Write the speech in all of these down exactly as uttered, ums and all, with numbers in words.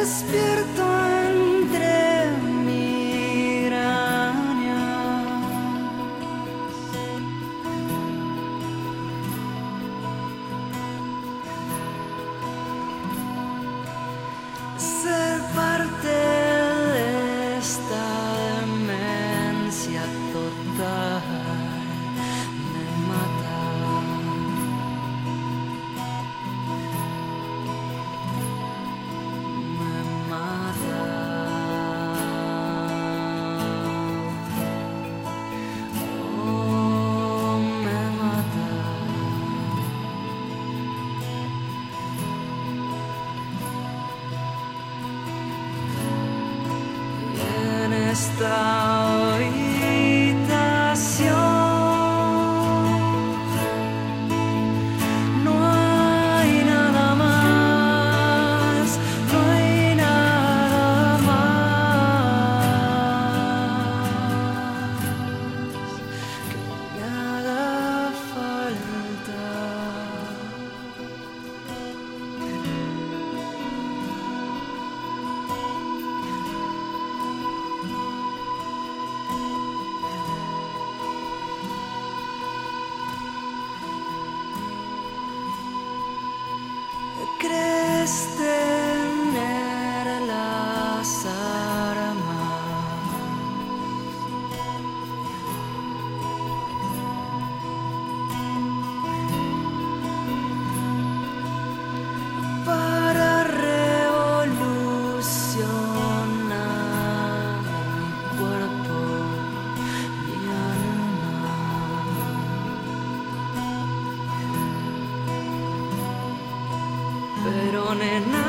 despierto entre migrañas. Ser parte de esta demencia total me mata. Me mata. Oh, me mata. Y en esta habitación no hay nada más, no hay nada más que me haga falta. ¿Crees tener las armas para revolucionar mi cuerpo, mi alma? Pero nena,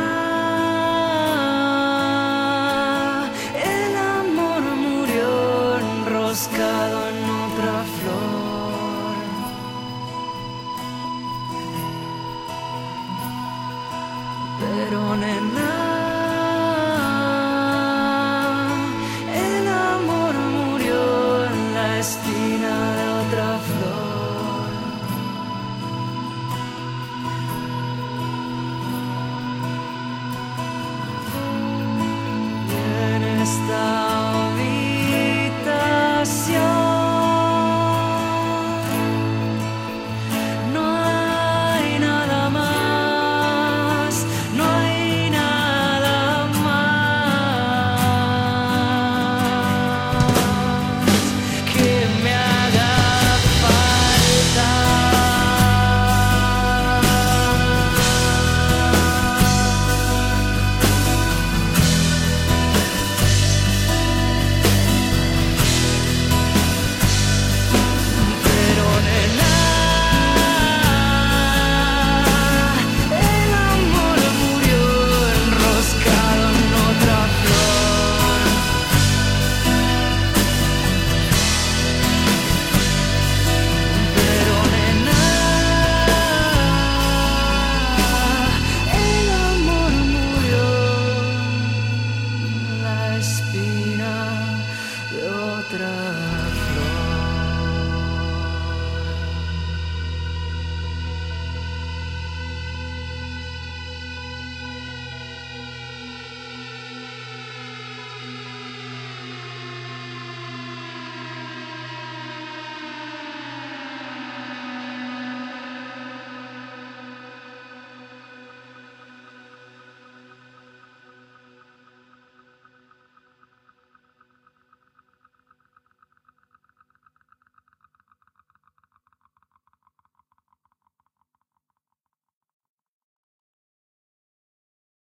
el amor murió enroscado en otra flor. Pero nena, el amor murió en la espina de otra flor. En esta habitación no hay nada más, no hay nada más que me haga falta. Pero nena, el amor murió enroscado en otra flor. Pero nena, el amor murió en la espina de otra